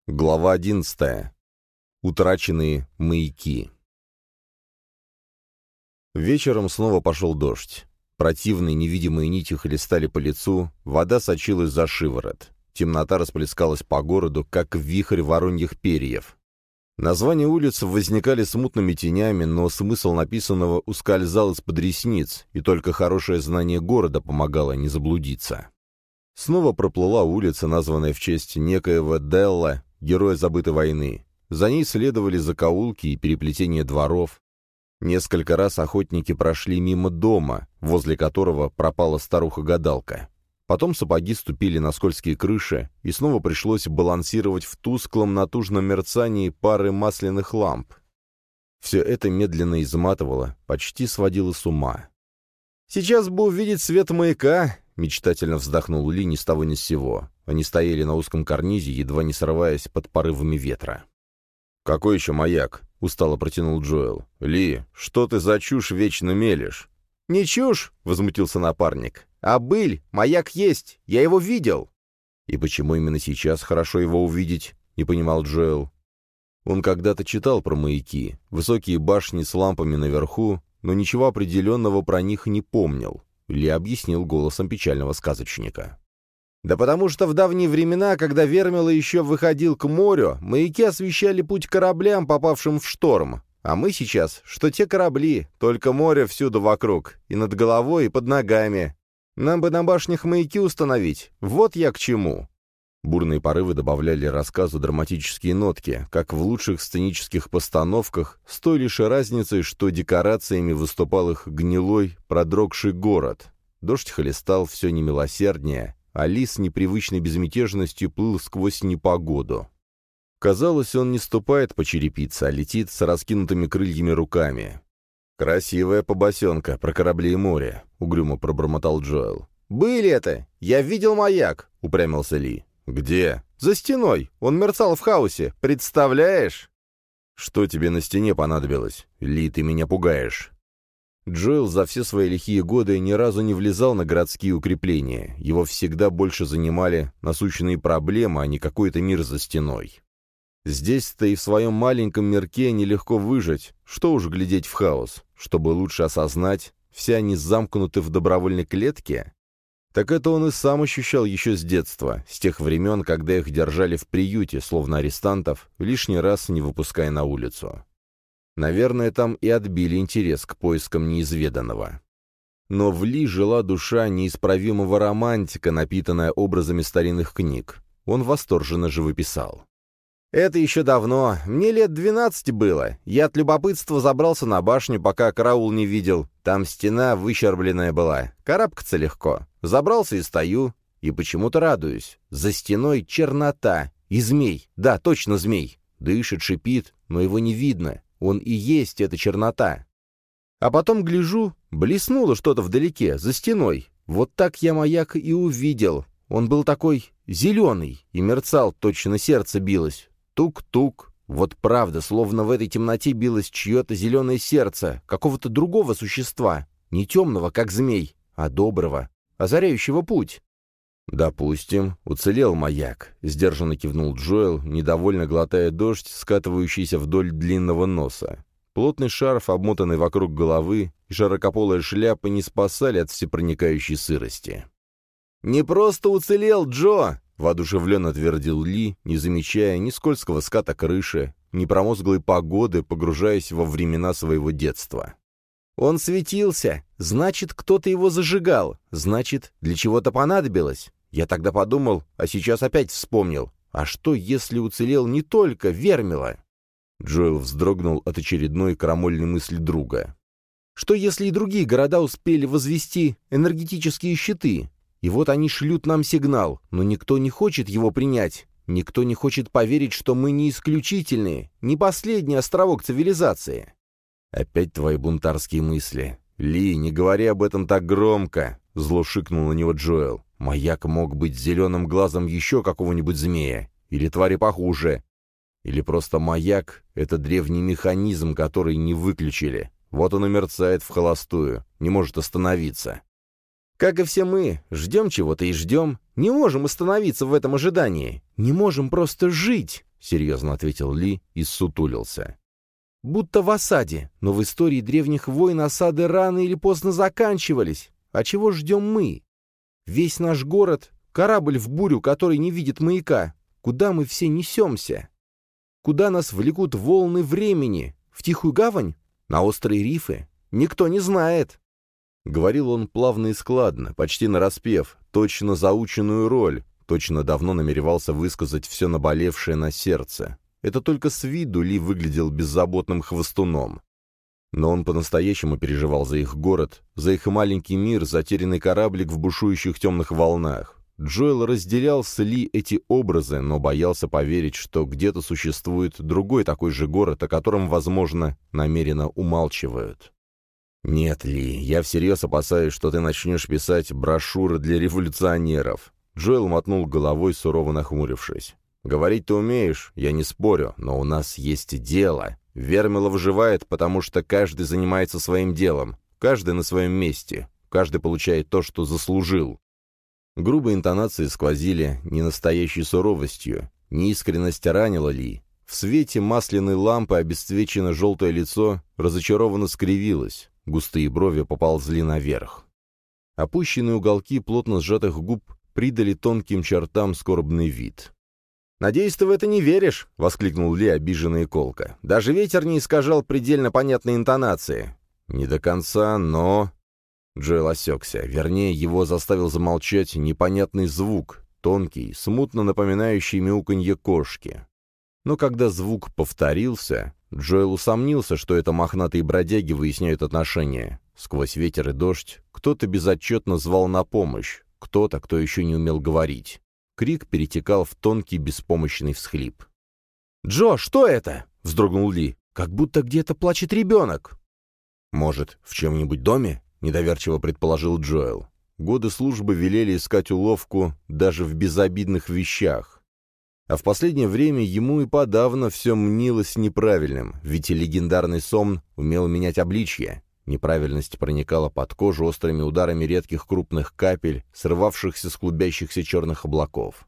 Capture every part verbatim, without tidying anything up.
Глава одиннадцатая. Утраченные маяки. Вечером снова пошел дождь. Противные невидимые нити хлестали по лицу, вода сочилась за шиворот. Темнота расплескалась по городу, как вихрь вороньих перьев. Названия улиц возникали смутными тенями, но смысл написанного ускользал из-под ресниц, и только хорошее знание города помогало не заблудиться. Снова проплыла улица, названная в честь некоего Делла, героя забытой войны. За ней следовали закоулки и переплетения дворов. Несколько раз охотники прошли мимо дома, возле которого пропала старуха-гадалка. Потом сапоги ступили на скользкие крыши, и снова пришлось балансировать в тусклом натужном мерцании пары масляных ламп. Все это медленно изматывало, почти сводило с ума. «Сейчас бы увидеть свет маяка!» — мечтательно вздохнул Ли ни с того ни с сего. Они стояли на узком карнизе, едва не срываясь под порывами ветра. «Какой еще маяк?» — устало протянул Джоэл. «Ли, что ты за чушь вечно мелешь?» «Не чушь!» — возмутился напарник. «А быль! Маяк есть! Я его видел!» «И почему именно сейчас хорошо его увидеть?» — не понимал Джоэл. Он когда-то читал про маяки, высокие башни с лампами наверху, но ничего определенного про них не помнил. Ли объяснил голосом печального сказочника. «Да потому что в давние времена, когда Вермила еще выходил к морю, маяки освещали путь кораблям, попавшим в шторм. А мы сейчас, что те корабли, только море всюду вокруг, и над головой, и под ногами. Нам бы на башнях маяки установить, вот я к чему». Бурные порывы добавляли рассказу драматические нотки, как в лучших сценических постановках, с той лишь разницей, что декорациями выступал их гнилой, продрогший город. Дождь хлестал все немилосерднее, а Ли с непривычной безмятежностью плыл сквозь непогоду. Казалось, он не ступает по черепице, а летит с раскинутыми крыльями руками. «Красивая побосенка про корабли и море», — угрюмо пробормотал Джоэл. «Были это! Я видел маяк!» — упрямился Ли. «Где?» «За стеной! Он мерцал в хаосе! Представляешь?» «Что тебе на стене понадобилось? Ли, ты меня пугаешь!» Джоэл за все свои лихие годы ни разу не влезал на городские укрепления. Его всегда больше занимали насущные проблемы, а не какой-то мир за стеной. Здесь-то и в своем маленьком мирке нелегко выжить. Что уж глядеть в хаос. Чтобы лучше осознать, все они замкнуты в добровольной клетке. Так это он и сам ощущал еще с детства, с тех времен, когда их держали в приюте, словно арестантов, лишний раз не выпуская на улицу. Наверное, там и отбили интерес к поискам неизведанного. Но в Ли жила душа неисправимого романтика, напитанная образами старинных книг. Он восторженно живописал. «Это еще давно. Мне лет двенадцать было. Я от любопытства забрался на башню, пока караул не видел. Там стена выщербленная была. Карабкаться легко. Забрался и стою. И почему-то радуюсь. За стеной чернота. И змей. Да, точно змей. Дышит, шипит, но его не видно. Он и есть эта чернота. А потом гляжу, блеснуло что-то вдалеке, за стеной. Вот так я маяк и увидел. Он был такой зеленый и мерцал, точно сердце билось. Тук-тук. Вот правда, словно в этой темноте билось чье-то зеленое сердце, какого-то другого существа. Не темного, как змей, а доброго, озаряющего путь. «Допустим, уцелел маяк», — сдержанно кивнул Джоэл, недовольно глотая дождь, скатывающийся вдоль длинного носа. Плотный шарф, обмотанный вокруг головы, и широкополая шляпа не спасали от всепроникающей сырости. «Не просто уцелел, Джо!» — воодушевленно твердил Ли, не замечая ни скользкого ската крыши, ни промозглой погоды, погружаясь во времена своего детства. «Он светился! Значит, кто-то его зажигал! Значит, для чего-то понадобилось! Я тогда подумал, а сейчас опять вспомнил. А что, если уцелел не только Вермила?» Джоэл вздрогнул от очередной крамольной мысли друга. «Что, если и другие города успели возвести энергетические щиты? И вот они шлют нам сигнал, но никто не хочет его принять. Никто не хочет поверить, что мы не исключительные, не последний островок цивилизации». «Опять твои бунтарские мысли. Ли, не говори об этом так громко», — зло шикнул на него Джоэл. «Маяк мог быть зеленым глазом еще какого-нибудь змея. Или твари похуже. Или просто маяк — это древний механизм, который не выключили. Вот он и мерцает в холостую, не может остановиться». «Как и все мы, ждем чего-то и ждем. Не можем остановиться в этом ожидании. Не можем просто жить», — серьезно ответил Ли и ссутулился. «Будто в осаде, но в истории древних войн осады рано или поздно заканчивались. А чего ждем мы? Весь наш город — корабль в бурю, который не видит маяка. Куда мы все несемся? Куда нас влекут волны времени? В тихую гавань? На острые рифы? Никто не знает». Говорил он плавно и складно, почти нараспев, точно заученную роль, точно давно намеревался высказать все наболевшее на сердце. Это только с виду Ли выглядел беззаботным хвостуном. Но он по-настоящему переживал за их город, за их маленький мир, затерянный кораблик в бушующих темных волнах. Джоэл разделял с Ли эти образы, но боялся поверить, что где-то существует другой такой же город, о котором, возможно, намеренно умалчивают. «Нет, Ли, я всерьез опасаюсь, что ты начнешь писать брошюры для революционеров». Джоэл мотнул головой, сурово нахмурившись. «Говорить ты умеешь, я не спорю, но у нас есть дело. Вермила выживает, потому что каждый занимается своим делом, каждый на своем месте, каждый получает то, что заслужил». Грубые интонации сквозили ненастоящей суровостью, неискренность ранила Ли. В свете масляной лампы обесцвеченное желтое лицо разочарованно скривилось, густые брови поползли наверх. Опущенные уголки плотно сжатых губ придали тонким чертам скорбный вид. «Надеюсь, ты в это не веришь?» — воскликнул Ли, обиженный и колко. «Даже ветер не искажал предельно понятной интонации». «Не до конца, но...» Джоэл осекся. Вернее, его заставил замолчать непонятный звук, тонкий, смутно напоминающий мяуканье кошки. Но когда звук повторился, Джоэл усомнился, что это мохнатые бродяги выясняют отношения. Сквозь ветер и дождь кто-то безотчетно звал на помощь, кто-то, кто еще не умел говорить. Крик перетекал в тонкий беспомощный всхлип. «Джо, что это?» — вздрогнул Ли. «Как будто где-то плачет ребенок». «Может, в чем-нибудь доме?» — недоверчиво предположил Джоэл. Годы службы велели искать уловку даже в безобидных вещах. А в последнее время ему и подавно все мнилось неправильным, ведь и легендарный сон умел менять обличье. Неправильность проникала под кожу острыми ударами редких крупных капель, срывавшихся с клубящихся черных облаков.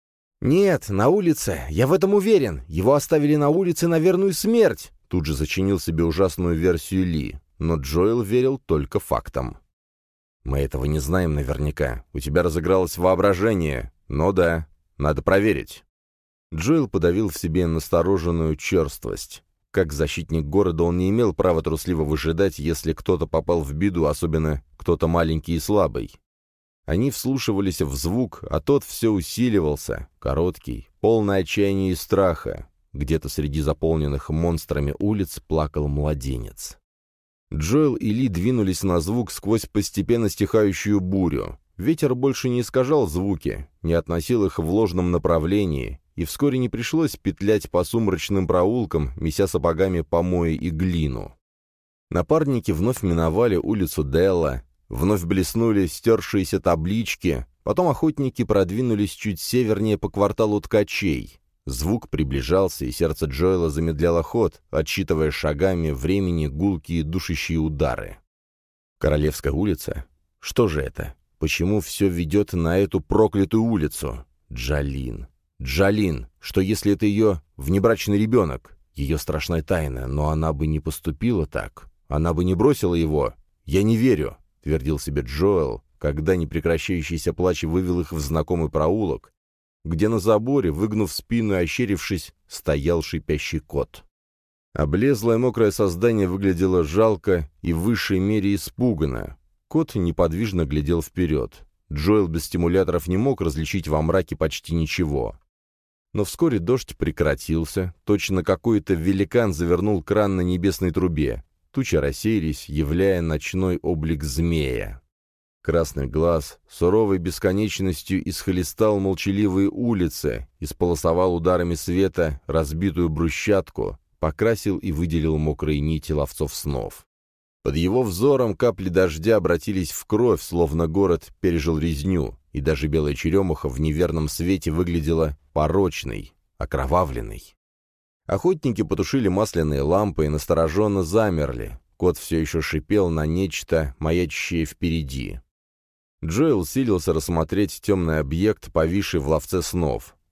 «Нет, на улице, я в этом уверен. Его оставили на улице на верную смерть!» Тут же зачинил себе ужасную версию Ли, но Джоэл верил только фактам. «Мы этого не знаем наверняка. У тебя разыгралось воображение. Но да, надо проверить». Джоэл подавил в себе настороженную черствость. Как защитник города он не имел права трусливо выжидать, если кто-то попал в беду, особенно кто-то маленький и слабый. Они вслушивались в звук, а тот все усиливался, короткий, полный отчаяния и страха. Где-то среди заполненных монстрами улиц плакал младенец. Джоэл и Ли двинулись на звук сквозь постепенно стихающую бурю. Ветер больше не искажал звуки, не относил их в ложном направлении, и вскоре не пришлось петлять по сумрачным проулкам, меся сапогами помои и глину. Напарники вновь миновали улицу Делла, вновь блеснули стершиеся таблички, потом охотники продвинулись чуть севернее по кварталу Ткачей. Звук приближался, и сердце Джоэла замедляло ход, отсчитывая шагами времени гулкие душащие удары. Королевская улица? Что же это? Почему все ведет на эту проклятую улицу? Джалин. Джалин, что если это ее внебрачный ребенок? Ее страшная тайна, но она бы не поступила так. Она бы не бросила его. «Я не верю», — твердил себе Джоэл, когда непрекращающийся плач вывел их в знакомый проулок, где на заборе, выгнув спину и ощерившись, стоял шипящий кот. Облезлое мокрое создание выглядело жалко и в высшей мере испуганно. Кот неподвижно глядел вперед. Джоэл без стимуляторов не мог различить во мраке почти ничего. Но вскоре дождь прекратился, точно какой-то великан завернул кран на небесной трубе. Тучи рассеялись, являя ночной облик змея. Красный глаз суровой бесконечностью исхлестал молчаливые улицы, исполосовал ударами света разбитую брусчатку, покрасил и выделил мокрые нити ловцов снов. Под его взором капли дождя обратились в кровь, словно город пережил резню, и даже белая черемуха в неверном свете выглядела порочной, окровавленной. Охотники потушили масляные лампы и настороженно замерли. Кот все еще шипел на нечто, маячащее впереди. Джоэл силился рассмотреть темный объект, повисший в ловце снов.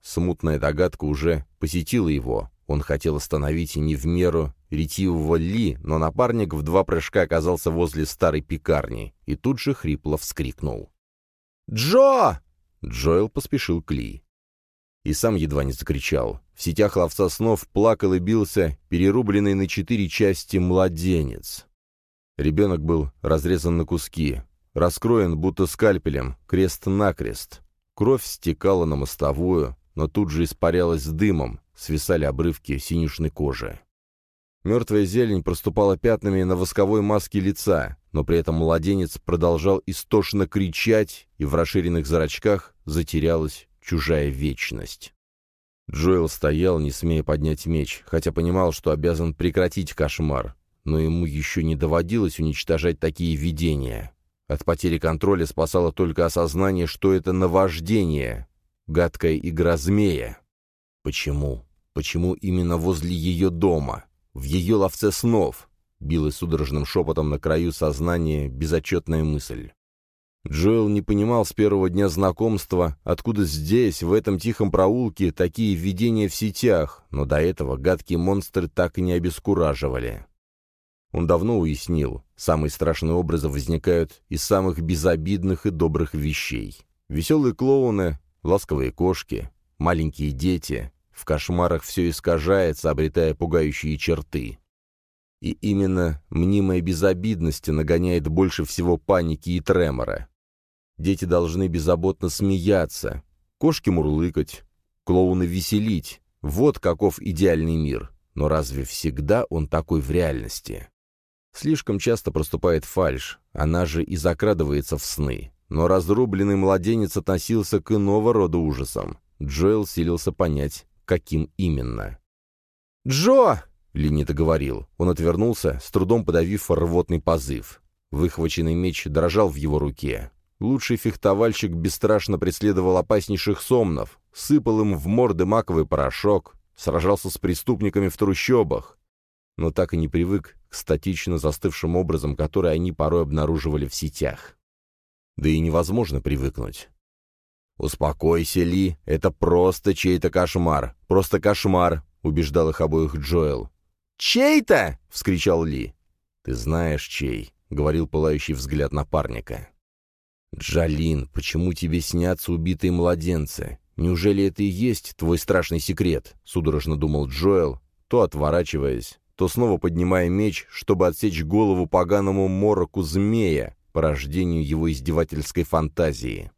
Смутная догадка уже посетила его. Он хотел остановить не в меру ретивого Ли, но напарник в два прыжка оказался возле старой пекарни и тут же хрипло вскрикнул. «Джо!» Джоэл поспешил к Ли. И сам едва не закричал. В сетях ловца снов плакал и бился перерубленный на четыре части младенец. Ребенок был разрезан на куски, раскроен будто скальпелем, крест-накрест. Кровь стекала на мостовую, но тут же испарялась дымом, свисали обрывки синюшной кожи. Мертвая зелень проступала пятнами на восковой маске лица, но при этом младенец продолжал истошно кричать, и в расширенных зрачках затерялась чужая вечность. Джоэл стоял, не смея поднять меч, хотя понимал, что обязан прекратить кошмар, но ему еще не доводилось уничтожать такие видения. От потери контроля спасало только осознание, что это наваждение, гадкая игра змея. Почему? Почему именно возле ее дома? В ее ловце снов? Билась судорожным шепотом на краю сознания безотчетная мысль. Джоэл не понимал с первого дня знакомства, откуда здесь, в этом тихом проулке, такие видения в сетях, но до этого гадкие монстры так и не обескураживали. Он давно уяснил, самые страшные образы возникают из самых безобидных и добрых вещей. Веселые клоуны, ласковые кошки, маленькие дети. В кошмарах все искажается, обретая пугающие черты. И именно мнимая безобидность нагоняет больше всего паники и тремора. Дети должны беззаботно смеяться, кошки мурлыкать, клоуны веселить. Вот каков идеальный мир. Но разве всегда он такой в реальности? Слишком часто проступает фальшь, она же и закрадывается в сны. Но разрубленный младенец относился к иного рода ужасам. Джоэл силился понять, каким именно. «Джо!» — Ли не договорил. Он отвернулся, с трудом подавив рвотный позыв. Выхваченный меч дрожал в его руке. Лучший фехтовальщик бесстрашно преследовал опаснейших сомнов, сыпал им в морды маковый порошок, сражался с преступниками в трущобах, но так и не привык к статично застывшим образам, которые они порой обнаруживали в сетях. Да и невозможно привыкнуть. «Успокойся, Ли, это просто чей-то кошмар, просто кошмар», — убеждал их обоих Джоэл. «Чей-то?» — вскричал Ли. «Ты знаешь, чей», — говорил пылающий взгляд напарника. «Джалин, почему тебе снятся убитые младенцы? Неужели это и есть твой страшный секрет?» — судорожно думал Джоэл, то отворачиваясь, то снова поднимая меч, чтобы отсечь голову поганому мороку змея, порождению его издевательской фантазии.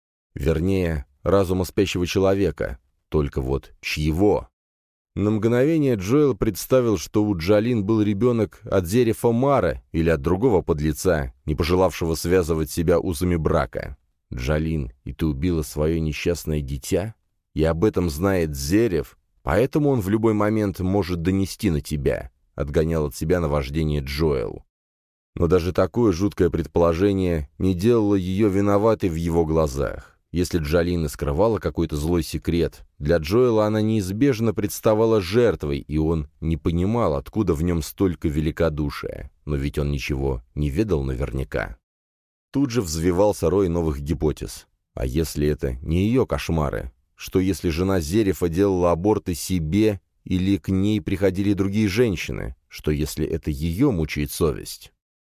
Вернее, разума спящего человека, только вот чьего? На мгновение Джоэл представил, что у Джалин был ребенок от Зерефа Мара или от другого подлеца, не пожелавшего связывать себя узами брака. «Джалин, и ты убила свое несчастное дитя? И об этом знает Зереф, поэтому он в любой момент может донести на тебя», — отгонял от себя наваждение Джоэл. Но даже такое жуткое предположение не делало ее виноватой в его глазах. Если Джалин и скрывала какой-то злой секрет, для Джоэла она неизбежно представала жертвой, и он не понимал, откуда в нем столько великодушия. Но ведь он ничего не ведал наверняка. Тут же взвивался рой новых гипотез. А если это не ее кошмары? Что если жена Зерефа делала аборты себе, или к ней приходили другие женщины? Что если это ее мучает совесть?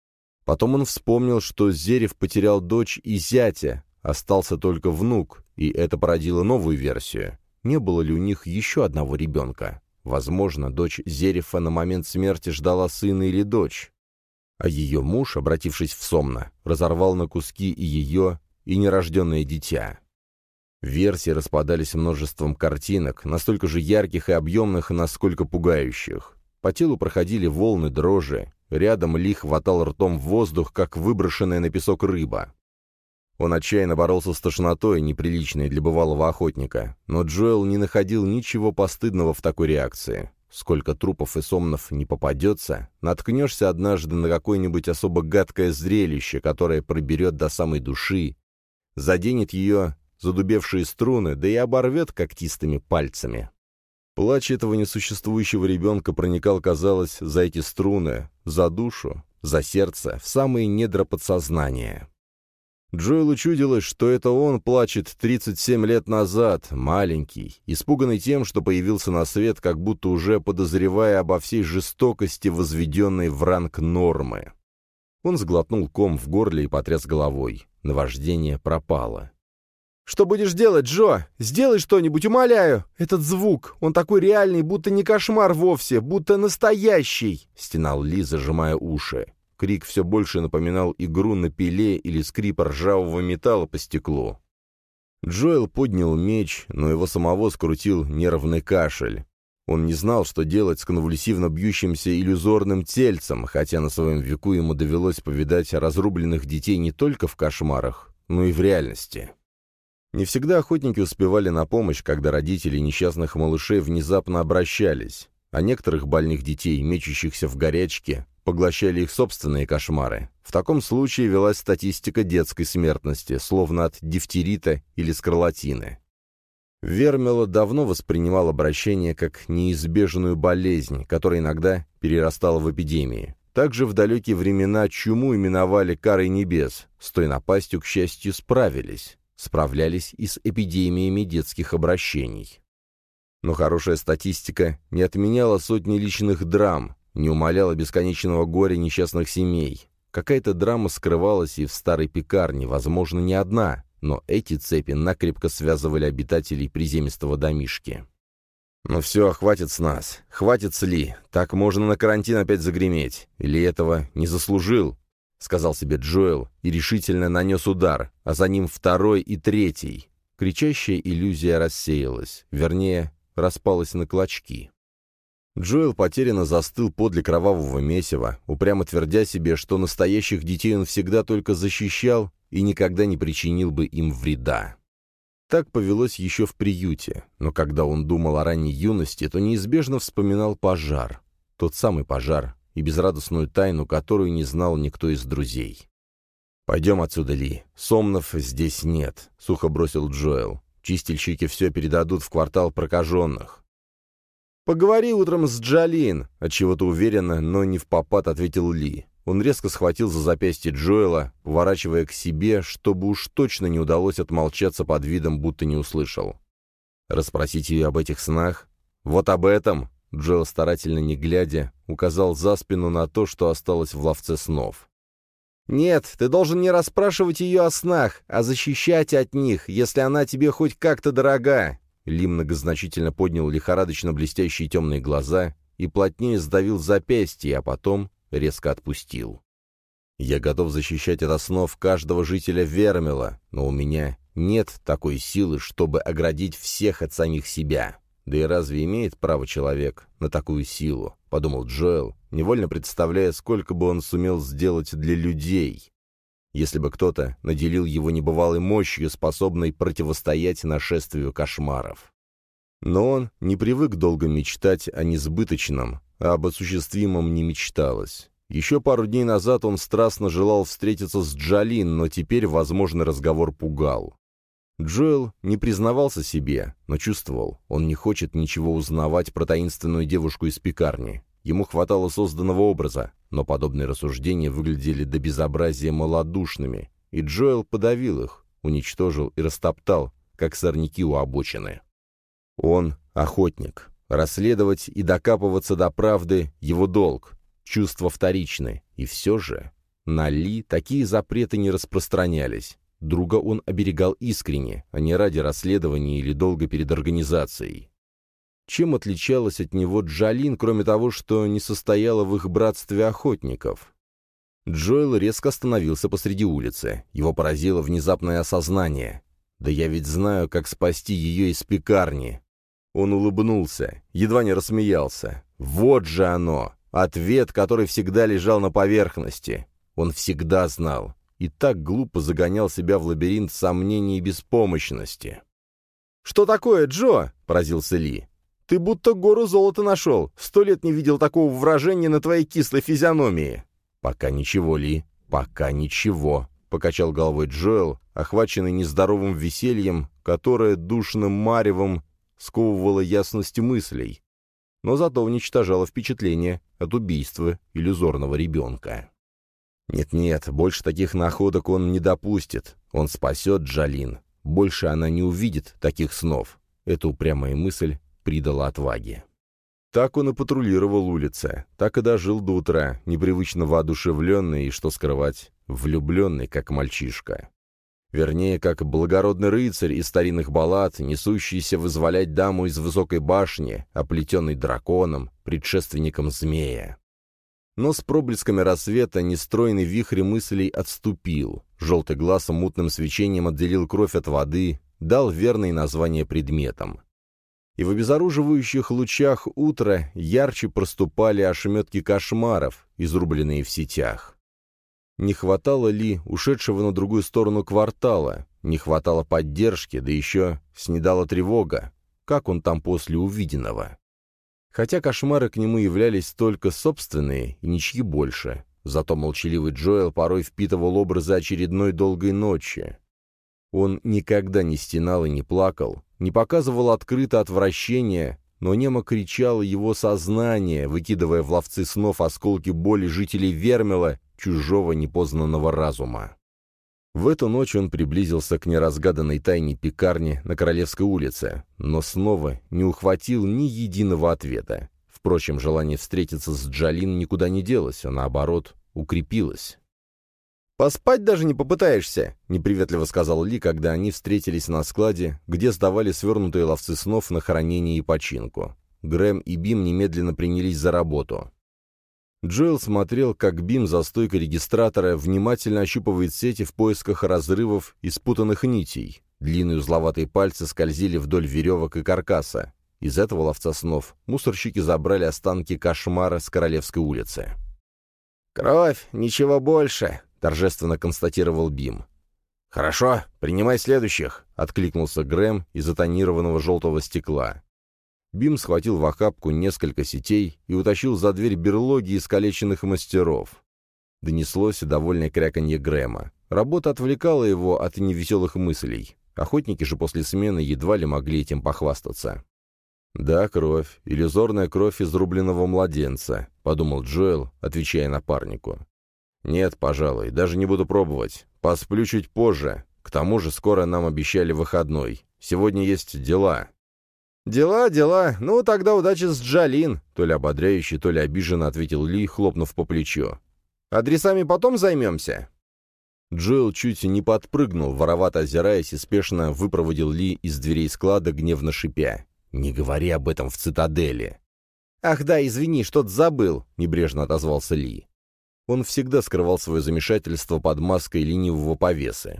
Потом он вспомнил, что Зереф потерял дочь и зятя, остался только внук, и это породило новую версию. Не было ли у них еще одного ребенка? Возможно, дочь Зерефа на момент смерти ждала сына или дочь. А ее муж, обратившись в Сомна, разорвал на куски и ее, и нерожденное дитя. Версии распадались множеством картинок, настолько же ярких и объемных, насколько пугающих. По телу проходили волны дрожи, рядом Ли хватал ртом в воздух, как выброшенная на песок рыба. Он отчаянно боролся с тошнотой, неприличной для бывалого охотника, но Джоэл не находил ничего постыдного в такой реакции. Сколько трупов и сомнов не попадется, наткнешься однажды на какое-нибудь особо гадкое зрелище, которое проберет до самой души, заденет ее задубевшие струны, да и оборвет когтистыми пальцами. Плач этого несуществующего ребенка проникал, казалось, за эти струны, за душу, за сердце, в самые недра подсознания. Джоэлу чудилось, что это он плачет тридцать семь лет назад, маленький, испуганный тем, что появился на свет, как будто уже подозревая обо всей жестокости, возведенной в ранг нормы. Он сглотнул ком в горле и потряс головой. Наваждение пропало. «Что будешь делать, Джо? Сделай что-нибудь, умоляю! Этот звук, он такой реальный, будто не кошмар вовсе, будто настоящий!» — стенал Ли, зажимая уши. Крик все больше напоминал игру на пиле или скрип ржавого металла по стеклу. Джоэл поднял меч, но его самого скрутил нервный кашель. Он не знал, что делать с конвульсивно бьющимся иллюзорным тельцем, хотя на своем веку ему довелось повидать разрубленных детей не только в кошмарах, но и в реальности. Не всегда охотники успевали на помощь, когда родители несчастных малышей внезапно обращались, а некоторых больных детей, мечущихся в горячке, поглощали их собственные кошмары. В таком случае велась статистика детской смертности, словно от дифтерита или скарлатины. Вермило давно воспринимал обращение как неизбежную болезнь, которая иногда перерастала в эпидемии. Также в далекие времена чуму именовали карой небес. С той напастью, к счастью, справились. Справлялись и с эпидемиями детских обращений. Но хорошая статистика не отменяла сотни личных драм, не умаляла бесконечного горя несчастных семей. Какая-то драма скрывалась и в старой пекарне, возможно, не одна, но эти цепи накрепко связывали обитателей приземистого домишки. «Ну все, хватит с нас. Хватит с Ли. Так можно на карантин опять загреметь. Или этого не заслужил?» — сказал себе Джоэл и решительно нанес удар, а за ним второй и третий. Кричащая иллюзия рассеялась, вернее, распалась на клочки. Джоэл потерянно застыл подле кровавого месива, упрямо твердя себе, что настоящих детей он всегда только защищал и никогда не причинил бы им вреда. Так повелось еще в приюте, но когда он думал о ранней юности, то неизбежно вспоминал пожар. Тот самый пожар и безрадостную тайну, которую не знал никто из друзей. «Пойдем отсюда, Ли. Сомнов здесь нет», — сухо бросил Джоэл. «Чистильщики все передадут в квартал прокаженных». «Поговори утром с Джалин», — отчего-то уверенно, но не впопад ответил Ли. Он резко схватил за запястье Джоэла, поворачивая к себе, чтобы уж точно не удалось отмолчаться под видом, будто не услышал. «Расспросить ее об этих снах? Вот об этом!» Джоэл, старательно не глядя, указал за спину на то, что осталось в ловце снов. «Нет, ты должен не расспрашивать ее о снах, а защищать от них, если она тебе хоть как-то дорога!» Ли многозначительно поднял лихорадочно блестящие темные глаза и плотнее сдавил запястье, а потом резко отпустил. «Я готов защищать от снов каждого жителя Вермила, но у меня нет такой силы, чтобы оградить всех от самих себя. Да и разве имеет право человек на такую силу?» — подумал Джоэл, невольно представляя, сколько бы он сумел сделать для людей, если бы кто-то наделил его небывалой мощью, способной противостоять нашествию кошмаров. Но он не привык долго мечтать о несбыточном, а об осуществимом не мечталось. Еще пару дней назад он страстно желал встретиться с Джалин, но теперь возможный разговор пугал. Джоэл не признавался себе, но чувствовал, он не хочет ничего узнавать про таинственную девушку из пекарни. Ему хватало созданного образа, но подобные рассуждения выглядели до безобразия малодушными, и Джоэл подавил их, уничтожил и растоптал, как сорняки у обочины. Он охотник. Расследовать и докапываться до правды — его долг. Чувства вторичны. И все же на Ли такие запреты не распространялись. Друга он оберегал искренне, а не ради расследования или долга перед организацией. Чем отличалась от него Джалин, кроме того, что не состояла в их братстве охотников? Джоэл резко остановился посреди улицы. Его поразило внезапное осознание. «Да я ведь знаю, как спасти ее из пекарни». Он улыбнулся, едва не рассмеялся. Вот же оно, ответ, который всегда лежал на поверхности. Он всегда знал. И так глупо загонял себя в лабиринт сомнений и беспомощности. «Что такое, Джо?» — поразился Ли. «Ты будто гору золота нашел. Сто лет не видел такого выражения на твоей кислой физиономии». «Пока ничего, Ли, пока ничего», — покачал головой Джоэл, охваченный нездоровым весельем, которое душным маревом сковывало ясность мыслей, но зато уничтожало впечатление от убийства иллюзорного ребенка. Нет-нет, больше таких находок он не допустит. Он спасет Джалин. Больше она не увидит таких снов. Эта упрямая мысль придала отваги. Так он и патрулировал улицы, так и дожил до утра, непривычно воодушевленный и, что скрывать, влюбленный, как мальчишка. Вернее, как благородный рыцарь из старинных баллад, несущийся вызволять даму из высокой башни, оплетенной драконом, предшественником змея. Но с проблесками рассвета нестройный вихрь мыслей отступил, желтый глаз мутным свечением отделил кровь от воды, дал верные названия предметам. И в обезоруживающих лучах утра ярче проступали ошметки кошмаров, изрубленные в сетях. Не хватало ли ушедшего на другую сторону квартала, не хватало поддержки, да еще снедала тревога. Как он там после увиденного? Хотя кошмары к нему являлись только собственные и ничьи больше, зато молчаливый Джоэл порой впитывал образы очередной долгой ночи. Он никогда не стенал и не плакал, не показывал открыто отвращения, но немо кричало его сознание, выкидывая в ловцы снов осколки боли жителей Вермила, чужого непознанного разума. В эту ночь он приблизился к неразгаданной тайне пекарни на Королевской улице, но снова не ухватил ни единого ответа. Впрочем, желание встретиться с Джалин никуда не делось, а наоборот, укрепилось. «Поспать даже не попытаешься», — неприветливо сказал Ли, когда они встретились на складе, где сдавали свернутые ловцы снов на хранение и починку. Грэм и Бим немедленно принялись за работу. Джоэл смотрел, как Бим за стойкой регистратора внимательно ощупывает сети в поисках разрывов и спутанных нитей. Длинные узловатые пальцы скользили вдоль веревок и каркаса. Из этого ловца снов мусорщики забрали останки кошмара с Королевской улицы. «Кровь, ничего больше», — торжественно констатировал Бим. «Хорошо, принимай следующих», — откликнулся Грэм из тонированного желтого стекла. Бим схватил в охапку несколько сетей и утащил за дверь берлоги искалеченных мастеров. Донеслось довольное кряканье Грэма. Работа отвлекала его от невеселых мыслей. Охотники же после смены едва ли могли этим похвастаться. «Да, кровь, иллюзорная кровь изрубленного младенца», — подумал Джоэл, отвечая напарнику. «Нет, пожалуй, даже не буду пробовать. Посплю чуть позже. К тому же скоро нам обещали выходной. Сегодня есть дела». «Дела, дела. Ну, тогда удачи с Джалин», — то ли ободряюще, то ли обиженно ответил Ли, хлопнув по плечу. «Адресами потом займемся». Джоэл чуть не подпрыгнул, воровато озираясь, и спешно выпроводил Ли из дверей склада, гневно шипя. «Не говори об этом в цитадели». «Ах да, извини, что-то забыл», — небрежно отозвался Ли. Он всегда скрывал свое замешательство под маской ленивого повесы.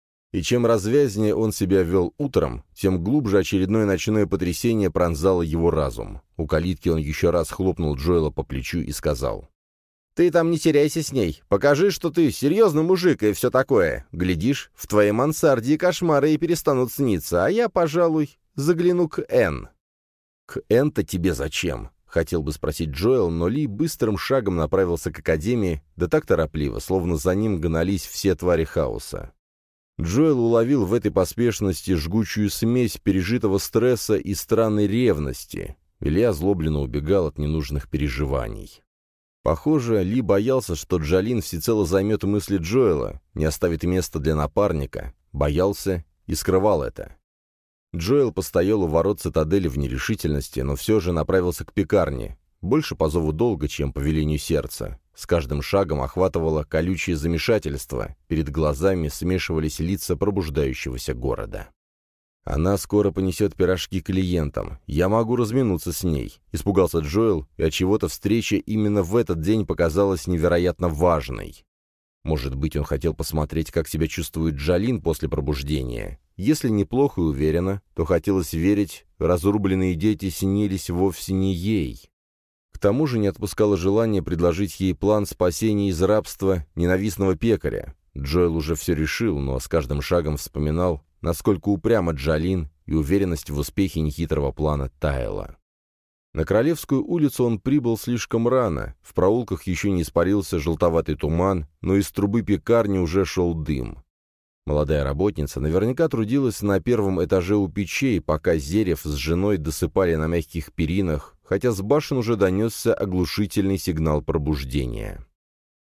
И чем развязнее он себя вел утром, тем глубже очередное ночное потрясение пронзало его разум. У калитки он еще раз хлопнул Джоэла по плечу и сказал: «Ты там не теряйся с ней. Покажи, что ты серьезный мужик и все такое. Глядишь, в твоей мансарде кошмары и перестанут сниться, а я, пожалуй, загляну к Энн». «К Энн-то тебе зачем?» — хотел бы спросить Джоэл, но Ли быстрым шагом направился к академии, да так торопливо, словно за ним гнались все твари хаоса. Джоэл уловил в этой поспешности жгучую смесь пережитого стресса и странной ревности. Или озлобленно убегал от ненужных переживаний. Похоже, Ли боялся, что Джалин всецело займет мысли Джоэла, не оставит места для напарника. Боялся и скрывал это. Джоэл постоял у ворот цитадели в нерешительности, но все же направился к пекарне. Больше по зову долга, чем по велению сердца. С каждым шагом охватывало колючее замешательство, перед глазами смешивались лица пробуждающегося города. «Она скоро понесет пирожки клиентам. Я могу разминуться с ней», — испугался Джоэл, и отчего-то встреча именно в этот день показалась невероятно важной. Может быть, он хотел посмотреть, как себя чувствует Джалин после пробуждения. Если неплохо и уверенно, то хотелось верить, разрубленные дети снились вовсе не ей. К тому же не отпускало желание предложить ей план спасения из рабства ненавистного пекаря. Джоэл уже все решил, но с каждым шагом вспоминал, насколько упряма Джалин, и уверенность в успехе нехитрого плана таяла. На Королевскую улицу он прибыл слишком рано, в проулках еще не испарился желтоватый туман, но из трубы пекарни уже шел дым. Молодая работница наверняка трудилась на первом этаже у печей, пока Зерев с женой досыпали на мягких перинах, хотя с башен уже донесся оглушительный сигнал пробуждения.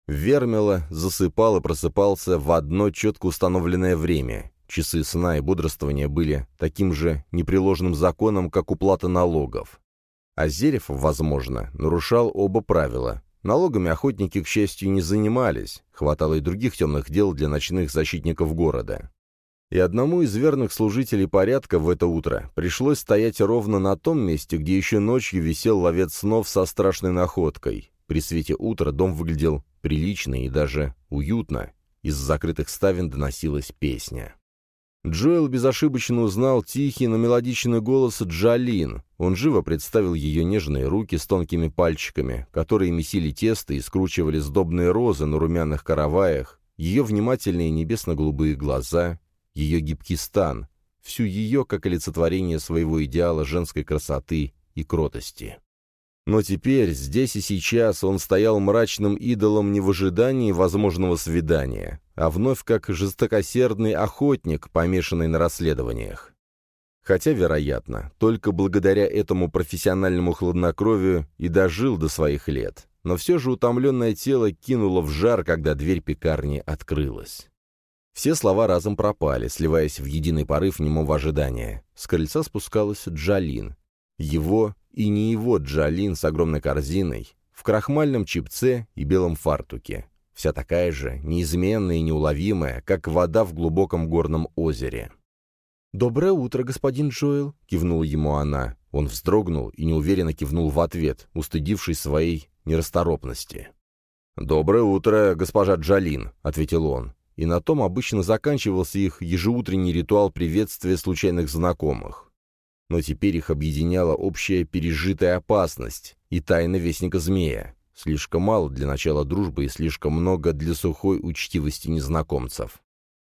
Вермила засыпал и просыпался в одно четко установленное время. Часы сна и бодрствования были таким же непреложным законом, как уплата налогов. А Зерев, возможно, нарушал оба правила. Налогами охотники, к счастью, не занимались, хватало и других темных дел для ночных защитников города. И одному из верных служителей порядка в это утро пришлось стоять ровно на том месте, где еще ночью висел ловец снов со страшной находкой. При свете утра дом выглядел прилично и даже уютно. Из закрытых ставен доносилась песня. Джоэл безошибочно узнал тихий, но мелодичный голос Джалин. Он живо представил ее нежные руки с тонкими пальчиками, которые месили тесто и скручивали сдобные розы на румяных караваях, ее внимательные небесно-голубые глаза, ее гибкий стан, всю ее как олицетворение своего идеала женской красоты и кротости. Но теперь, здесь и сейчас, он стоял мрачным идолом не в ожидании возможного свидания, а вновь как жестокосердный охотник, помешанный на расследованиях. Хотя, вероятно, только благодаря этому профессиональному хладнокровию и дожил до своих лет, но все же утомленное тело кинуло в жар, когда дверь пекарни открылась. Все слова разом пропали, сливаясь в единый порыв немого ожидания. С крыльца спускалась Джалин. Его и не его Джалин с огромной корзиной, в крахмальном чепце и белом фартуке. Вся такая же, неизменная и неуловимая, как вода в глубоком горном озере. «Доброе утро, господин Джоэл», — кивнула ему она. Он вздрогнул и неуверенно кивнул в ответ, устыдившись своей нерасторопности. «Доброе утро, госпожа Джалин», — ответил он. И на том обычно заканчивался их ежеутренний ритуал приветствия случайных знакомых. Но теперь их объединяла общая пережитая опасность и тайна Вестника Змея. Слишком мало для начала дружбы и слишком много для сухой учтивости незнакомцев.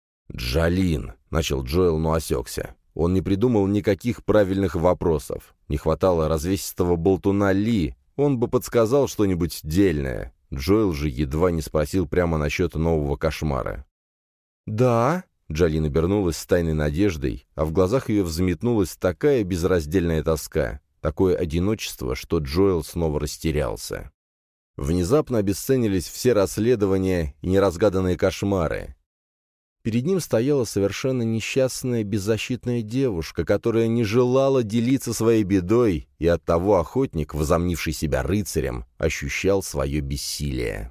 «Джалин», — начал Джоэл, но осекся. Он не придумал никаких правильных вопросов. Не хватало развесистого болтуна Ли, он бы подсказал что-нибудь дельное. Джоэл же едва не спросил прямо насчет нового кошмара. «Да», — Джалин обернулась с тайной надеждой, а в глазах ее взметнулась такая безраздельная тоска, такое одиночество, что Джоэл снова растерялся. Внезапно обесценились все расследования и неразгаданные кошмары. Перед ним стояла совершенно несчастная, беззащитная девушка, которая не желала делиться своей бедой, и оттого охотник, возомнивший себя рыцарем, ощущал свое бессилие.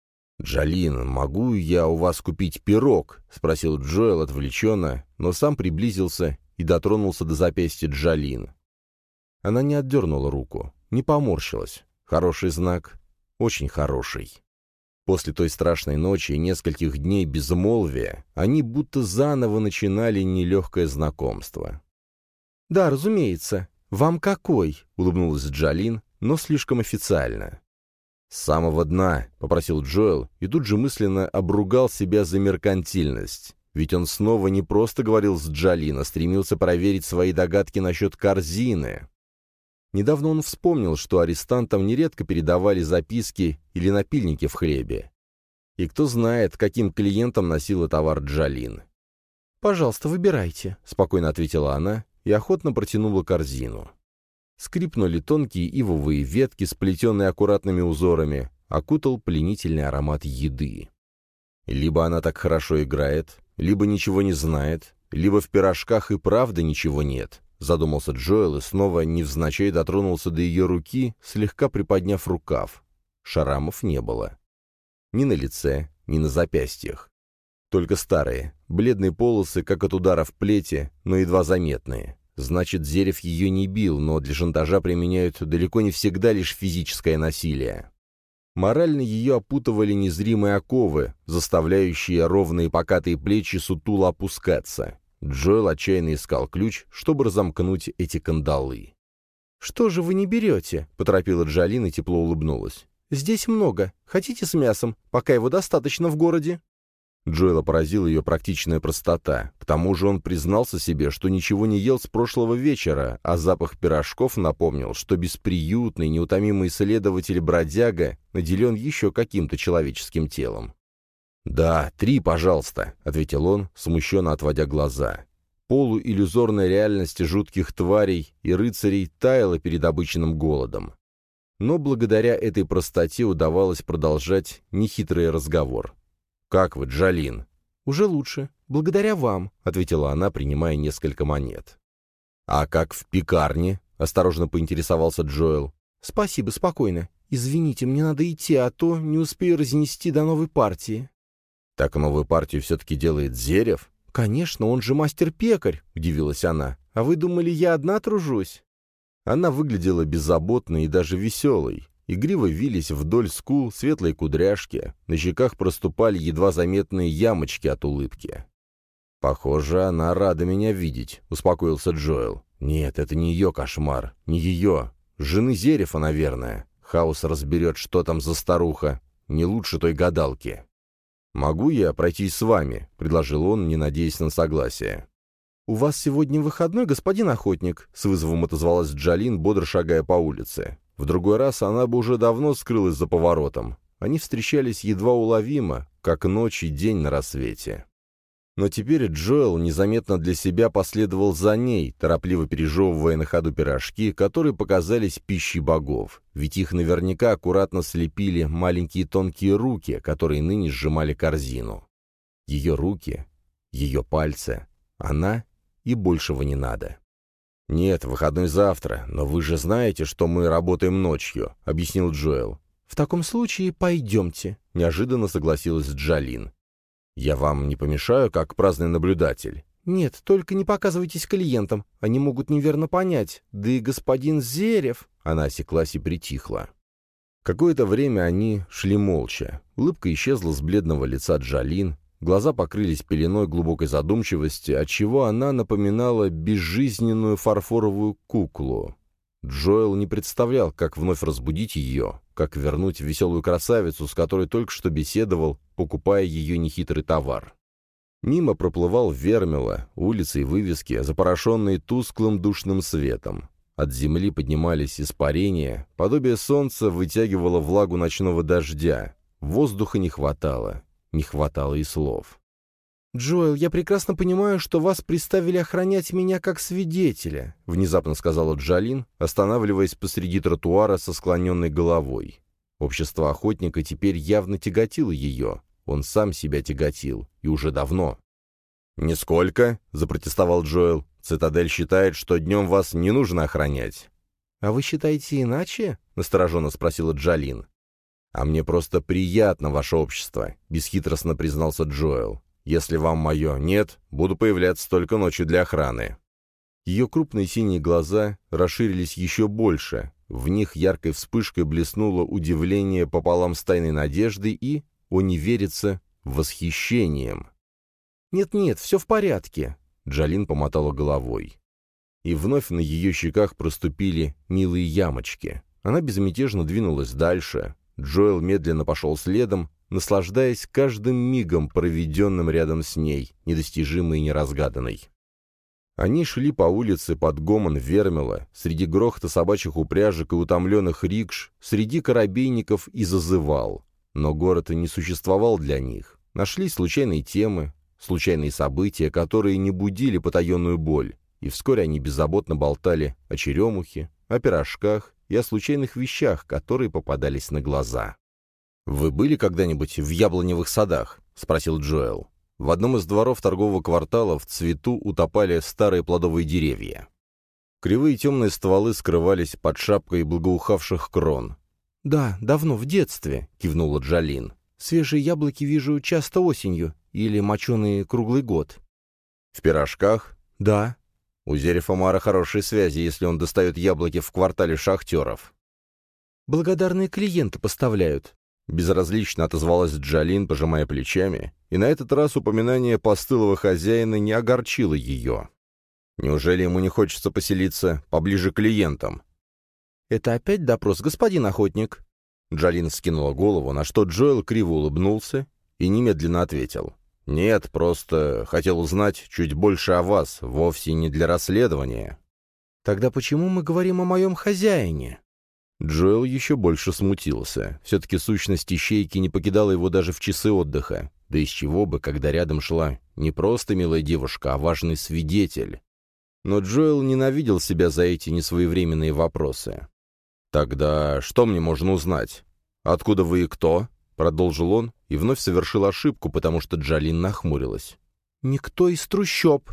«Джалин, могу я у вас купить пирог?» — спросил Джоэл отвлеченно, но сам приблизился и дотронулся до запястья Джалин. Она не отдернула руку, не поморщилась. Хороший знак, очень хороший. После той страшной ночи и нескольких дней безмолвия они будто заново начинали нелегкое знакомство. «Да, разумеется. Вам какой?» — улыбнулась Джалин, но слишком официально. «С самого дна», — попросил Джоэл, и тут же мысленно обругал себя за меркантильность. Ведь он снова не просто говорил с Джалин, а стремился проверить свои догадки насчет корзины. Недавно он вспомнил, что арестантам нередко передавали записки или напильники в хлебе. И кто знает, каким клиентам носила товар Джалин. «Пожалуйста, выбирайте», — спокойно ответила она и охотно протянула корзину. Скрипнули тонкие ивовые ветки, сплетенные аккуратными узорами, окутал пленительный аромат еды. Либо она так хорошо играет, либо ничего не знает, либо в пирожках и правда ничего нет, задумался Джоэл и снова невзначай дотронулся до ее руки, слегка приподняв рукав. Шрамов не было. Ни на лице, ни на запястьях. Только старые, бледные полосы, как от удара в плети, но едва заметные. Значит, Зерев ее не бил, но для шантажа применяют далеко не всегда лишь физическое насилие. Морально ее опутывали незримые оковы, заставляющие ровные покатые плечи сутуло опускаться. Джоэл отчаянно искал ключ, чтобы разомкнуть эти кандалы. «Что же вы не берете?» — поторопила Джалин и тепло улыбнулась. «Здесь много. Хотите с мясом, пока его достаточно в городе?» Джоэла поразила ее практичная простота. К тому же он признался себе, что ничего не ел с прошлого вечера, а запах пирожков напомнил, что бесприютный, неутомимый исследователь-бродяга наделен еще каким-то человеческим телом. «Да, три, пожалуйста», — ответил он, смущенно отводя глаза. Полуиллюзорная реальность жутких тварей и рыцарей таяла перед обычным голодом. но благодаря этой простоте удавалось продолжать нехитрый разговор. «Как вы, Джалин?» «Уже лучше. Благодаря вам», — ответила она, принимая несколько монет. «А как в пекарне?» — осторожно поинтересовался Джоэл. «Спасибо, спокойно. Извините, мне надо идти, а то не успею разнести до новой партии». «Так новую партию все-таки делает Зерев?» «Конечно, он же мастер-пекарь», — удивилась она. «А вы думали, я одна тружусь?» Она выглядела беззаботной и даже веселой. Игриво вились вдоль скул светлые кудряшки, на щеках проступали едва заметные ямочки от улыбки. «Похоже, она рада меня видеть», — успокоился Джоэл. «Нет, это не ее кошмар, не ее. Жены Зерефа, наверное. Хаус разберет, что там за старуха. Не лучше той гадалки». «Могу я пройтись с вами?» — предложил он, не надеясь на согласие. «У вас сегодня выходной, господин охотник?» — с вызовом отозвалась Джалин, бодро шагая по улице. В другой раз она бы уже давно скрылась за поворотом. Они встречались едва уловимо, как ночь и день на рассвете. Но теперь Джоэл незаметно для себя последовал за ней, торопливо пережевывая на ходу пирожки, которые показались пищей богов, ведь их наверняка аккуратно слепили маленькие тонкие руки, которые ныне сжимали корзину. Ее руки, ее пальцы, она и большего не надо. «Нет, выходной завтра, но вы же знаете, что мы работаем ночью», — объяснил Джоэл. «В таком случае пойдемте», — неожиданно согласилась Джалин. «Я вам не помешаю, как праздный наблюдатель?» «Нет, только не показывайтесь клиентам, они могут неверно понять. Да и господин Зерев...» Она осеклась и притихла. Какое-то время они шли молча. Улыбка исчезла с бледного лица Джалин, глаза покрылись пеленой глубокой задумчивости, отчего она напоминала безжизненную фарфоровую куклу. Джоэл не представлял, как вновь разбудить ее, как вернуть веселую красавицу, с которой только что беседовал, покупая ее нехитрый товар. Мимо проплывал Вермила, улицы и вывески, запорошенные тусклым душным светом. От земли поднимались испарения, подобие солнца вытягивало влагу ночного дождя. Воздуха не хватало, не хватало и слов. «Джоэл, я прекрасно понимаю, что вас приставили охранять меня как свидетеля», — внезапно сказала Джалин, останавливаясь посреди тротуара со склоненной головой. Общество охотника теперь явно тяготило ее. Он сам себя тяготил, и уже давно. «Нисколько», — запротестовал Джоэл. «Цитадель считает, что днем вас не нужно охранять». «А вы считаете иначе?» — настороженно спросила Джалин. «А мне просто приятно ваше общество», — бесхитростно признался Джоэл. «Если вам мое нет, буду появляться только ночью для охраны». Ее крупные синие глаза расширились еще больше. В них яркой вспышкой блеснуло удивление пополам с тайной надеждой и, о не верится, восхищением. «Нет-нет, все в порядке», — Джалин помотала головой. И вновь на ее щеках проступили милые ямочки. Она безмятежно двинулась дальше. Джоэл медленно пошел следом, наслаждаясь каждым мигом, проведенным рядом с ней, недостижимой и неразгаданной. Они шли по улице под гомон Вермила, среди грохота собачьих упряжек и утомленных рикш, среди корабейников и зазывал. Но город и не существовал для них. Нашлись случайные темы, случайные события, которые не будили потаенную боль, и вскоре они беззаботно болтали о черемухе, о пирожках и о случайных вещах, которые попадались на глаза. «Вы были когда-нибудь в яблоневых садах?» — спросил Джоэл. В одном из дворов торгового квартала в цвету утопали старые плодовые деревья. Кривые темные стволы скрывались под шапкой благоухавших крон. «Да, давно, в детстве», — кивнула Джалин. «Свежие яблоки вижу часто осенью, или моченые круглый год». «В пирожках?» «Да». «У Зерефа Мара хорошие связи, если он достает яблоки в квартале шахтеров». «Благодарные клиенты поставляют», — безразлично отозвалась Джалин, пожимая плечами, и на этот раз упоминание постылого хозяина не огорчило ее. «Неужели ему не хочется поселиться поближе к клиентам?» «Это опять допрос, господин охотник?» Джалин вскинула голову, на что Джоэл криво улыбнулся и немедленно ответил. «Нет, просто хотел узнать чуть больше о вас, вовсе не для расследования». «Тогда почему мы говорим о моем хозяине?» Джоэл еще больше смутился. Все-таки сущность ищейки не покидала его даже в часы отдыха. Да из чего бы, когда рядом шла не просто милая девушка, а важный свидетель. Но Джоэл ненавидел себя за эти несвоевременные вопросы. «Тогда что мне можно узнать? Откуда вы и кто?» — продолжил он и вновь совершил ошибку, потому что Джалин нахмурилась. «Никто из трущоб».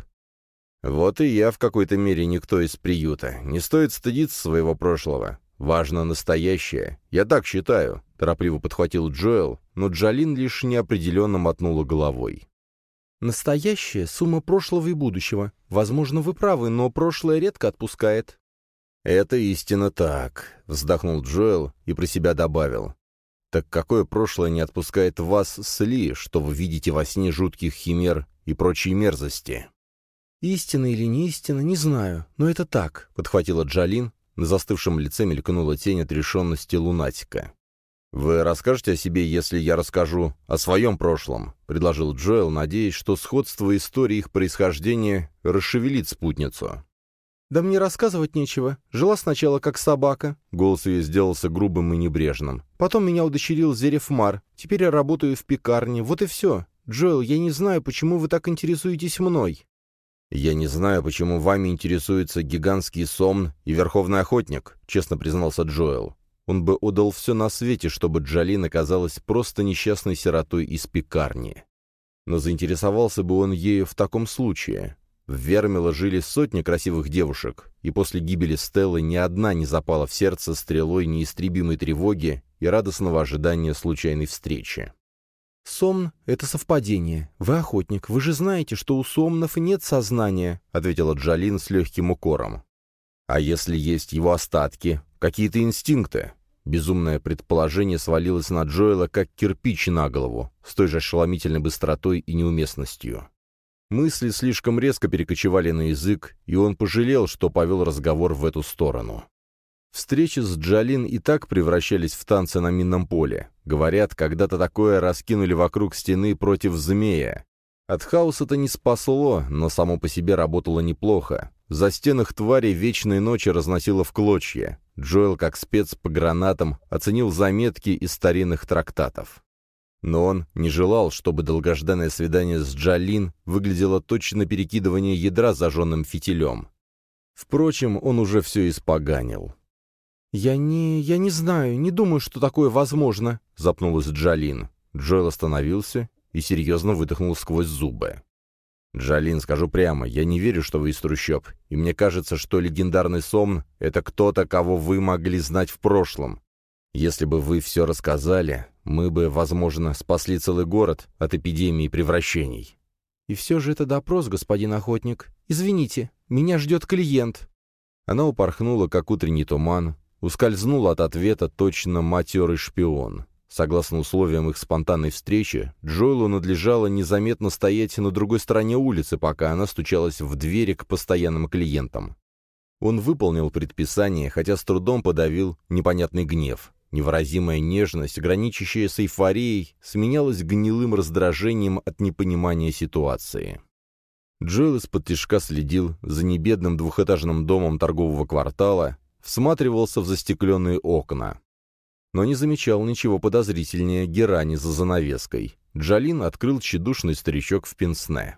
«Вот и я в какой-то мере никто из приюта. Не стоит стыдиться своего прошлого. Важно настоящее. Я так считаю», — торопливо подхватил Джоэл, но Джалин лишь неопределенно мотнула головой. «Настоящее — сумма прошлого и будущего. Возможно, вы правы, но прошлое редко отпускает». «Это истинно так», — вздохнул Джоэл и про себя добавил. «Так какое прошлое не отпускает вас с Ли, что вы видите во сне жутких химер и прочие мерзости?» «Истина или не истина, не знаю, но это так», — подхватила Джалин. На застывшем лице мелькнула тень отрешенности лунатика. «Вы расскажете о себе, если я расскажу о своем прошлом?» — предложил Джоэл, надеясь, что сходство истории их происхождения расшевелит спутницу. «Да мне рассказывать нечего. Жила сначала как собака». Голос ее сделался грубым и небрежным. «Потом меня удочерил Зерефмар. Теперь я работаю в пекарне. Вот и все. Джоэл, я не знаю, почему вы так интересуетесь мной». «Я не знаю, почему вами интересуется гигантский Сомн и Верховный Охотник», — честно признался Джоэл. Он бы отдал все на свете, чтобы Джалин оказалась просто несчастной сиротой из пекарни. Но заинтересовался бы он ею в таком случае. В Вермило жили сотни красивых девушек, и после гибели Стеллы ни одна не запала в сердце стрелой неистребимой тревоги и радостного ожидания случайной встречи. «Сомн — это совпадение. Вы охотник, вы же знаете, что у сомнов нет сознания», — ответила Джалин с легким укором. «А если есть его остатки, какие-то инстинкты?» Безумное предположение свалилось на Джоэла, как кирпич на голову, с той же ошеломительной быстротой и неуместностью. Мысли слишком резко перекочевали на язык, и он пожалел, что повел разговор в эту сторону. Встречи с Джалин и так превращались в танцы на минном поле. Говорят, когда-то такое раскинули вокруг стены против змея. От хаоса-то не спасло, но само по себе работало неплохо. За стенах твари вечной ночи разносило в клочья. Джоэл, как спец по гранатам, оценил заметки из старинных трактатов. Но он не желал, чтобы долгожданное свидание с Джалин выглядело точно перекидывание ядра зажженным фитилем. Впрочем, он уже все испоганил. «Я не... я не знаю, не думаю, что такое возможно», — запнулась Джалин. Джоэл остановился и серьезно выдохнул сквозь зубы. «Джалин, скажу прямо, я не верю, что вы из трущоб, и мне кажется, что легендарный Сомн — это кто-то, кого вы могли знать в прошлом. Если бы вы все рассказали, мы бы, возможно, спасли целый город от эпидемии превращений». «И все же это допрос, господин охотник. Извините, меня ждет клиент». Она упорхнула, как утренний туман, ускользнула от ответа точно матерый шпион. Согласно условиям их спонтанной встречи, Джоэлу надлежало незаметно стоять на другой стороне улицы, пока она стучалась в двери к постоянным клиентам. Он выполнил предписание, хотя с трудом подавил непонятный гнев. Невыразимая нежность, граничащая с эйфорией, сменялась гнилым раздражением от непонимания ситуации. Джоэл из-под тишка следил за небедным двухэтажным домом торгового квартала, всматривался в застекленные окна. Но не замечал ничего подозрительнее герани за занавеской. Джалин открыл тщедушный старичок в пенсне.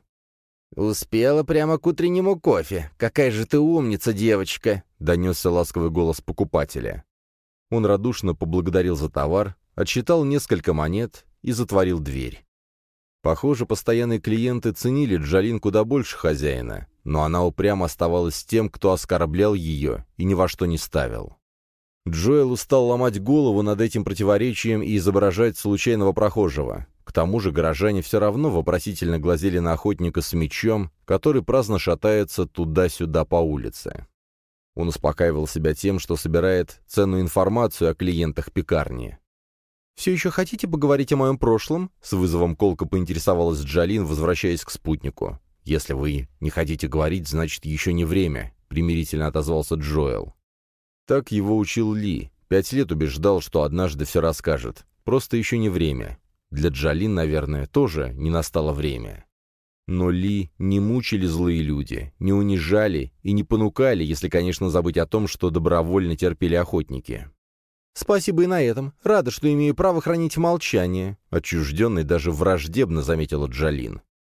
«Успела прямо к утреннему кофе. Какая же ты умница, девочка!» — донесся ласковый голос покупателя. Он радушно поблагодарил за товар, отсчитал несколько монет и затворил дверь. Похоже, постоянные клиенты ценили Джалин куда больше хозяина, но она упрямо оставалась тем, кто оскорблял ее и ни во что не ставил. Джоэл устал ломать голову над этим противоречием и изображать случайного прохожего. К тому же горожане все равно вопросительно глазели на охотника с мечом, который праздно шатается туда-сюда по улице. Он успокаивал себя тем, что собирает ценную информацию о клиентах пекарни. «Все еще хотите поговорить о моем прошлом?» — с вызовом колко поинтересовалась Джалин, возвращаясь к спутнику. «Если вы не хотите говорить, значит, еще не время», — примирительно отозвался Джоэл. Так его учил Ли. Пять лет убеждал, что однажды все расскажет. Просто еще не время. Для Джалин, наверное, тоже не настало время. Но Ли не мучили злые люди, не унижали и не понукали, если, конечно, забыть о том, что добровольно терпели охотники. «Спасибо и на этом. Рада, что имею право хранить молчание», — отчужденный даже враждебно заметила Джалин.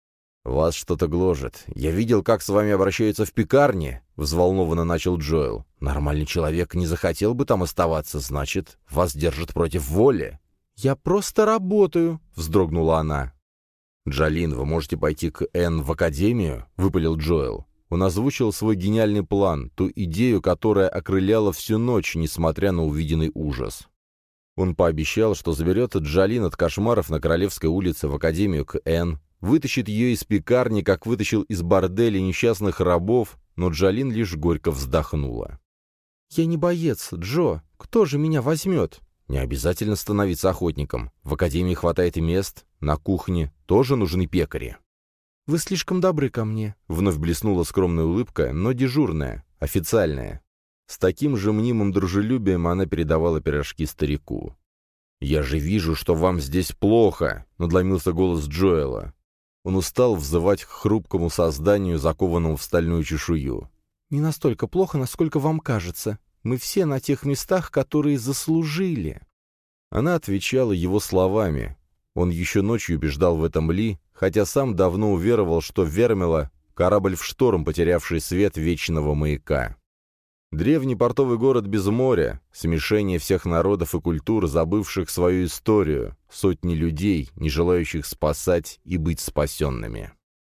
«Вас что-то гложет. Я видел, как с вами обращаются в пекарне», — взволнованно начал Джоэл. «Нормальный человек не захотел бы там оставаться, значит, вас держат против воли». «Я просто работаю», — вздрогнула она. «Джалин, вы можете пойти к Энн в академию?» — выпалил Джоэл. Он озвучил свой гениальный план, ту идею, которая окрыляла всю ночь, несмотря на увиденный ужас. Он пообещал, что заберет Джалин от кошмаров на Королевской улице в академию к Энн, вытащит ее из пекарни, как вытащил из борделя несчастных рабов, но Джалин лишь горько вздохнула. «Я не боец, Джо. Кто же меня возьмет?» «Не обязательно становиться охотником. В академии хватает мест, на кухне тоже нужны пекари». «Вы слишком добры ко мне», — вновь блеснула скромная улыбка, но дежурная, официальная. С таким же мнимым дружелюбием она передавала пирожки старику. «Я же вижу, что вам здесь плохо», — надломился голос Джоэла. Он устал взывать к хрупкому созданию, закованному в стальную чешую. «Не настолько плохо, насколько вам кажется. Мы все на тех местах, которые заслужили». Она отвечала его словами. Он еще ночью убеждал в этом Ли, хотя сам давно уверовал, что Вермила — корабль в шторм, потерявший свет вечного маяка. Древний портовый город без моря, смешение всех народов и культур, забывших свою историю, сотни людей, не желающих спасать и быть спасенными.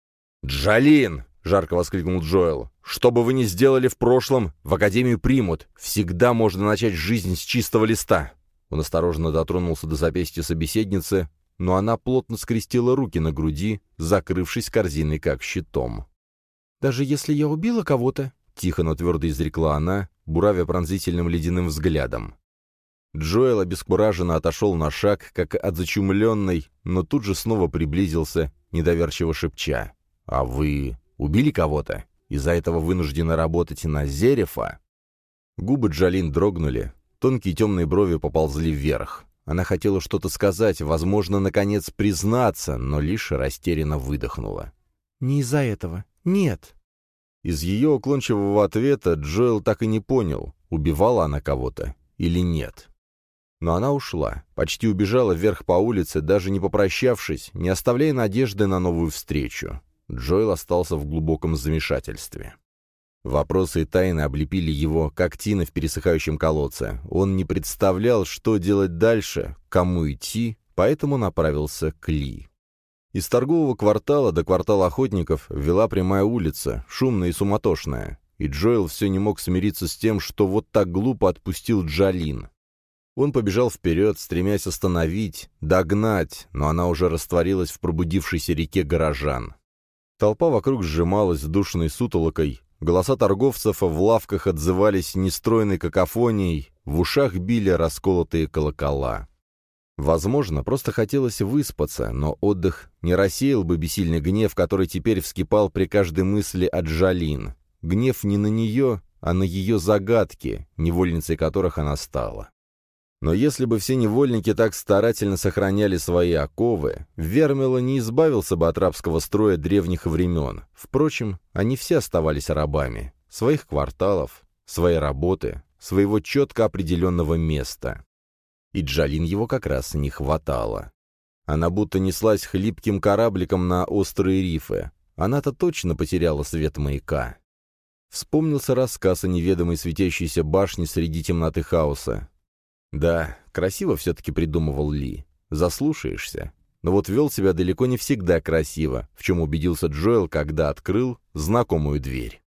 «Джалин!» — жарко воскликнул Джоэл. «Что бы вы ни сделали в прошлом, в Академию примут. Всегда можно начать жизнь с чистого листа». Он осторожно дотронулся до запястья собеседницы, но она плотно скрестила руки на груди, закрывшись корзиной как щитом. «Даже если я убила кого-то?» — тихо, но твердо изрекла она, буравя пронзительным ледяным взглядом. Джоэл обескураженно отошел на шаг, как от зачумленной, но тут же снова приблизился, недоверчиво шепча. «А вы убили кого-то? Из-за этого вынуждены работать на Зерефа?» Губы Джалин дрогнули, тонкие темные брови поползли вверх. Она хотела что-то сказать, возможно, наконец признаться, но лишь растерянно выдохнула. «Не из-за этого. Нет». Из ее уклончивого ответа Джоэл так и не понял, убивала она кого-то или нет. Но она ушла, почти убежала вверх по улице, даже не попрощавшись, не оставляя надежды на новую встречу. Джоэл остался в глубоком замешательстве. Вопросы и тайны облепили его, как тина в пересыхающем колодце. Он не представлял, что делать дальше, кому идти, поэтому направился к Ли. Из торгового квартала до квартала охотников вела прямая улица, шумная и суматошная, и Джоэл все не мог смириться с тем, что вот так глупо отпустил Джалин. Он побежал вперед, стремясь остановить, догнать, но она уже растворилась в пробудившейся реке горожан. Толпа вокруг сжималась душной сутолокой, голоса торговцев в лавках отзывались нестройной какофонией, в ушах били расколотые колокола. Возможно, просто хотелось выспаться, но отдых не рассеял бы бессильный гнев, который теперь вскипал при каждой мысли о Джалин. Гнев не на нее, а на ее загадки, невольницей которых она стала. Но если бы все невольники так старательно сохраняли свои оковы, Вермила не избавился бы от рабского строя древних времен. Впрочем, они все оставались рабами. Своих кварталов, своей работы, своего четко определенного места. И Джалин его как раз не хватало. Она будто неслась хлипким корабликом на острые рифы. Она-то точно потеряла свет маяка. Вспомнился рассказ о неведомой светящейся башне среди темноты хаоса. Да, красиво все-таки придумывал Ли. Заслушаешься. Но вот вел себя далеко не всегда красиво, в чем убедился Джоэл, когда открыл знакомую дверь.